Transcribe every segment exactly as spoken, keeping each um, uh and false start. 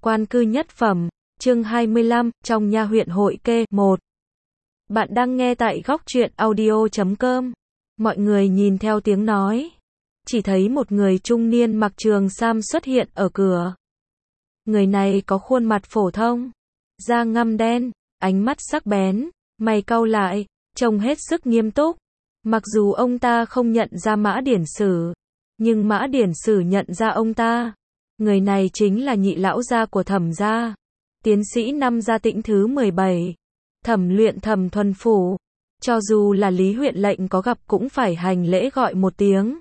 Quan cư nhất phẩm, chương hai mươi lăm, trong nha huyện hội kê, một. Bạn đang nghe tại góc truyện audio chấm com. Mọi người nhìn theo tiếng nói. Chỉ thấy một người trung niên mặc trường sam xuất hiện ở cửa. Người này có khuôn mặt phổ thông, da ngăm đen, ánh mắt sắc bén, mày cau lại, trông hết sức nghiêm túc. Mặc dù ông ta không nhận ra Mã Điển Sử, nhưng Mã Điển Sử nhận ra ông ta. Người này chính là nhị lão gia của Thẩm gia, tiến sĩ năm gia Tĩnh thứ mười bảy, Thẩm Luyện Thẩm Thuần Phủ. Cho dù là Lý huyện lệnh có gặp cũng phải hành lễ gọi một tiếng.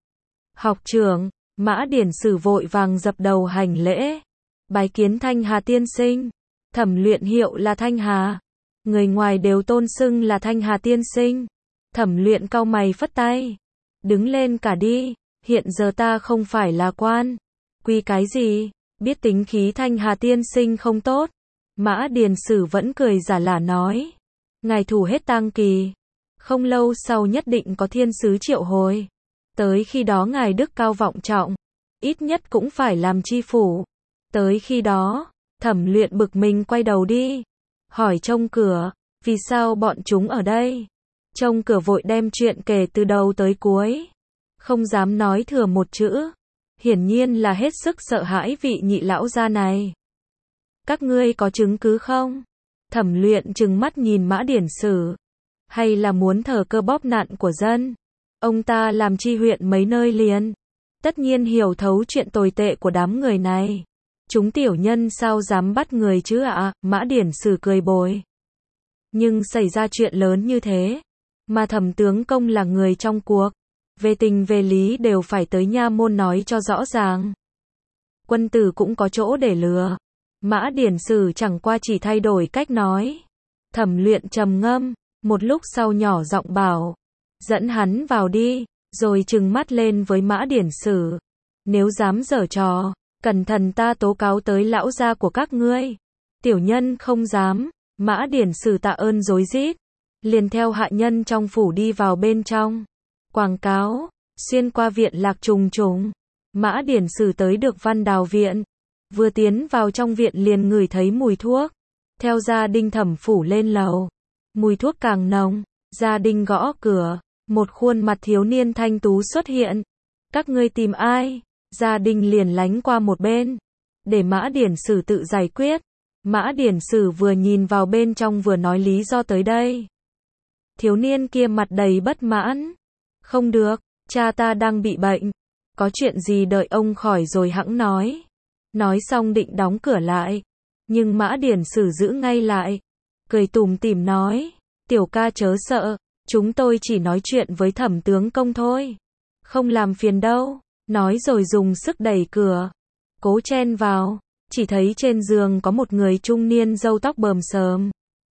Học trưởng, Mã Điển Sử vội vàng dập đầu hành lễ. Bái kiến Thanh Hà tiên sinh. Thẩm Luyện hiệu là Thanh Hà. Người ngoài đều tôn xưng là Thanh Hà tiên sinh. Thẩm Luyện cau mày phất tay. Đứng lên cả đi, hiện giờ ta không phải là quan. Quy cái gì, biết tính khí Thanh Hà tiên sinh không tốt. Mã Điển Sử vẫn cười giả lả nói. Ngài thủ hết tang kỳ. Không lâu sau nhất định có thiên sứ triệu hồi. Tới khi đó ngài đức cao vọng trọng. Ít nhất cũng phải làm chi phủ. Tới khi đó, Thẩm Luyện bực mình quay đầu đi. Hỏi trông cửa, vì sao bọn chúng ở đây? Trông cửa vội đem chuyện kể từ đầu tới cuối. Không dám nói thừa một chữ. Hiển nhiên là hết sức sợ hãi vị nhị lão gia này. Các ngươi có chứng cứ không? Thẩm Luyện trừng mắt nhìn Mã Điển Sử. Hay là muốn thờ cơ bóp nạn của dân? Ông ta làm chi huyện mấy nơi liền. Tất nhiên hiểu thấu chuyện tồi tệ của đám người này. Chúng tiểu nhân sao dám bắt người chứ ạ? À? Mã Điển Sử cười bồi. Nhưng xảy ra chuyện lớn như thế, mà Thẩm tướng công là người trong cuộc. Về tình về lý đều phải tới nha môn nói cho rõ ràng. Quân tử cũng có chỗ để lừa. Mã Điển Sử chẳng qua chỉ thay đổi cách nói. Thẩm Luyện trầm ngâm, một lúc sau nhỏ giọng bảo. Dẫn hắn vào đi, rồi trừng mắt lên với Mã Điển Sử. Nếu dám giở trò, cẩn thận ta tố cáo tới lão gia của các ngươi. Tiểu nhân không dám. Mã Điển Sử tạ ơn rối rít. Liền theo hạ nhân trong phủ đi vào bên trong. Quảng cáo, xuyên qua viện lạc trùng trùng. Mã Điển Sử tới được Văn Đào viện. Vừa tiến vào trong viện liền ngửi thấy mùi thuốc. Theo gia đình Thẩm phủ lên lầu. Mùi thuốc càng nồng, gia đình gõ cửa. Một khuôn mặt thiếu niên thanh tú xuất hiện. Các ngươi tìm ai? Gia đình liền lánh qua một bên. Để Mã Điển Sử tự giải quyết. Mã Điển Sử vừa nhìn vào bên trong vừa nói lý do tới đây. Thiếu niên kia mặt đầy bất mãn. Không được, cha ta đang bị bệnh. Có chuyện gì đợi ông khỏi rồi hẵng nói. Nói xong định đóng cửa lại. Nhưng Mã Điển Sử giữ ngay lại. Cười tủm tỉm nói. Tiểu ca chớ sợ. Chúng tôi chỉ nói chuyện với Thẩm tướng công thôi. Không làm phiền đâu. Nói rồi dùng sức đẩy cửa. Cố chen vào. Chỉ thấy trên giường có một người trung niên râu tóc bờm sờm.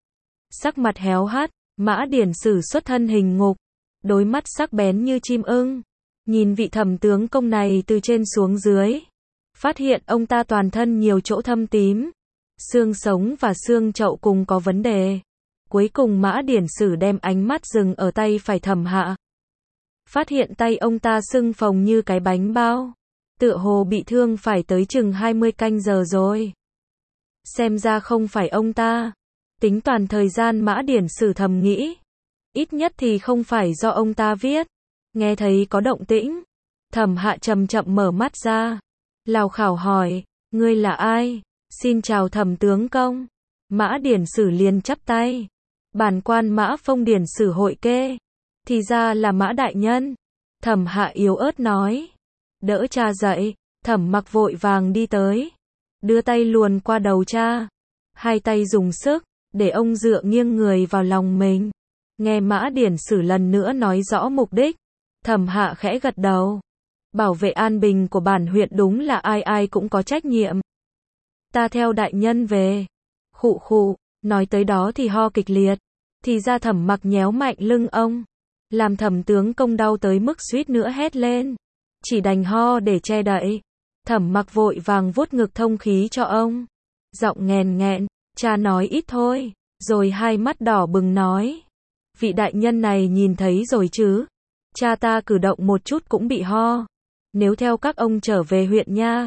Sắc mặt héo hắt. Mã Điển Sử xuất thân hình ngục. Đôi mắt sắc bén như chim ưng. Nhìn vị Thẩm tướng công này từ trên xuống dưới. Phát hiện ông ta toàn thân nhiều chỗ thâm tím. Xương sống và xương chậu cùng có vấn đề. Cuối cùng Mã Điển Sử đem ánh mắt dừng ở tay phải Thẩm Hạ. Phát hiện tay ông ta sưng phồng như cái bánh bao. Tựa hồ bị thương phải tới chừng hai mươi canh giờ rồi. Xem ra không phải ông ta. Tính toàn thời gian Mã Điển Sử thầm nghĩ. Ít nhất thì không phải do ông ta viết. Nghe thấy có động tĩnh. Thẩm Hạ chậm chậm mở mắt ra. Lào khảo hỏi. Ngươi là ai? Xin chào Thẩm tướng công. Mã Điển Sử liền chắp tay. Bản quan Mã Phong Điển Sử hội kê. Thì ra là Mã đại nhân. Thẩm Hạ yếu ớt nói. Đỡ cha dậy. Thẩm Mặc vội vàng đi tới. Đưa tay luồn qua đầu cha. Hai tay dùng sức. Để ông dựa nghiêng người vào lòng mình. Nghe Mã Điển Sử lần nữa nói rõ mục đích. Thẩm Hạ khẽ gật đầu. Bảo vệ an bình của bản huyện đúng là ai ai cũng có trách nhiệm. Ta theo đại nhân về. Khụ khụ. Nói tới đó thì ho kịch liệt. Thì ra Thẩm Mặc nhéo mạnh lưng ông. Làm Thẩm tướng công đau tới mức suýt nữa hét lên. Chỉ đành ho để che đậy. Thẩm Mặc vội vàng vuốt ngực thông khí cho ông. Giọng nghèn nghẹn. Cha nói ít thôi. Rồi hai mắt đỏ bừng nói. Vị đại nhân này nhìn thấy rồi chứ. Cha ta cử động một chút cũng bị ho. Nếu theo các ông trở về huyện nha.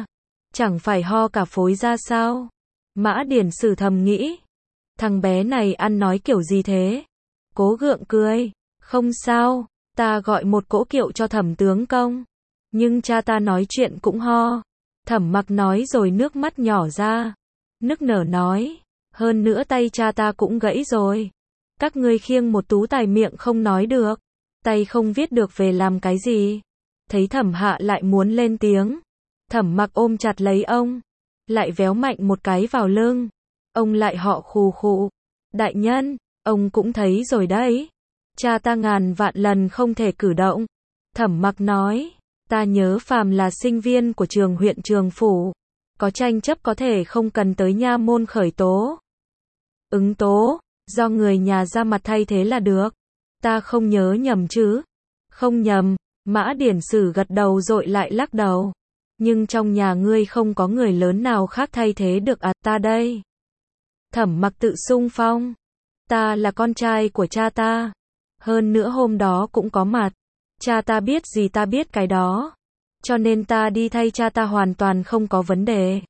chẳng phải ho cả phối ra sao? Mã Điển Sử thầm nghĩ, thằng bé này ăn nói kiểu gì thế? Cố gượng cười, không sao, ta gọi một cỗ kiệu cho Thẩm tướng công. Nhưng cha ta nói chuyện cũng ho. Thẩm Mặc nói rồi nước mắt nhỏ ra. Nức nở nói, hơn nữa tay cha ta cũng gãy rồi. Các ngươi khiêng một tú tài miệng không nói được, tay không viết được về làm cái gì. Thấy Thẩm Hạ lại muốn lên tiếng, Thẩm Mặc ôm chặt lấy ông, lại véo mạnh một cái vào lưng. Ông lại họ khù khụ, đại nhân, ông cũng thấy rồi đấy. Cha ta ngàn vạn lần không thể cử động. Thẩm Mặc nói, ta nhớ phàm là sinh viên của trường huyện trường phủ, có tranh chấp có thể không cần tới nha môn khởi tố. Ứng tố, do người nhà ra mặt thay thế là được. Ta không nhớ nhầm chứ? Không nhầm, Mã Điển Sử gật đầu rồi lại lắc đầu. Nhưng trong nhà ngươi không có người lớn nào khác thay thế được à, ta đây. Thẩm Mặc tự xung phong. Ta là con trai của cha ta. Hơn nữa hôm đó cũng có mặt. Cha ta biết gì ta biết cái đó. Cho nên ta đi thay cha ta hoàn toàn không có vấn đề.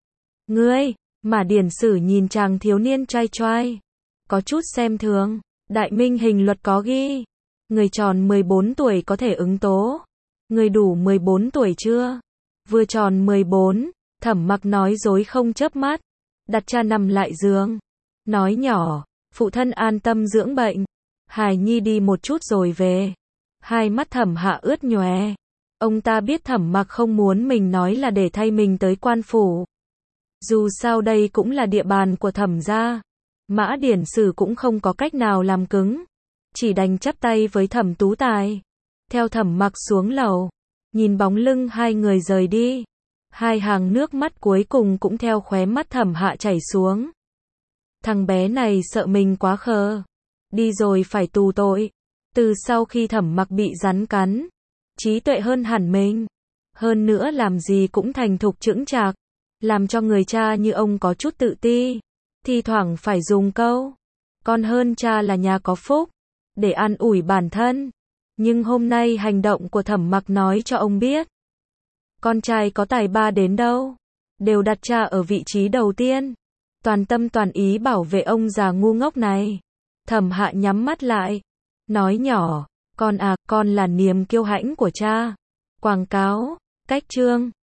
Ngươi, Mã Điển Sử nhìn chàng thiếu niên trai trai, có chút xem thường. Đại Minh hình luật có ghi, người tròn mười bốn tuổi có thể ứng tố. Người đủ mười bốn tuổi chưa? Vừa tròn mười bốn, Thẩm Mặc nói dối không chớp mắt, đặt cha nằm lại giường, nói nhỏ, phụ thân an tâm dưỡng bệnh, hài nhi đi một chút rồi về. Hai mắt Thẩm Hạ ướt nhòe. Ông ta biết Thẩm Mặc không muốn mình nói là để thay mình tới quan phủ. Dù sao đây cũng là địa bàn của Thẩm gia. Mã Điển Sử cũng không có cách nào làm cứng, chỉ đành chắp tay với Thẩm Tú Tài, theo Thẩm Mặc xuống lầu, nhìn bóng lưng hai người rời đi. Hai hàng nước mắt cuối cùng cũng theo khóe mắt Thẩm Hạ chảy xuống. Thằng bé này sợ mình quá khờ, đi rồi phải tù tội. Từ sau khi Thẩm Mặc bị rắn cắn, trí tuệ hơn hẳn mình, hơn nữa làm gì cũng thành thục chững chạc, làm cho người cha như ông có chút tự ti. Thi thoảng phải dùng câu, con hơn cha là nhà có phúc, để an ủi bản thân. Nhưng hôm nay hành động của Thẩm Mặc nói cho ông biết, con trai có tài ba đến đâu, đều đặt cha ở vị trí đầu tiên, toàn tâm toàn ý bảo vệ ông già ngu ngốc này. Thẩm Hạ nhắm mắt lại, nói nhỏ, con à, con là niềm kiêu hãnh của cha. Quảng cáo, cách chương